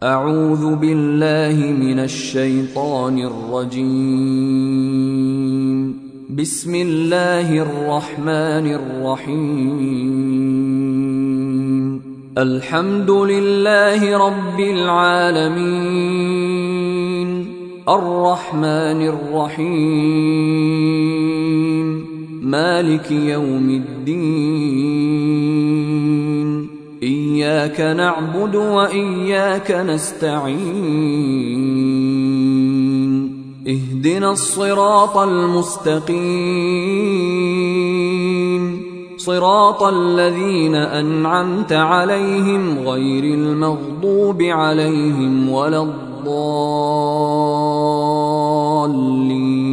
أعوذ بالله من الشيطان الرجيم. بسم الله الرحمن الرحيم. الحمد لله رب العالمين، الرحمن الرحيم، مالك يوم الدين، إياك نعبد وإياك نستعين، اهدنا الصراط المستقيم، صراط الذين أنعمت عليهم غير المغضوب عليهم ولا الضالين.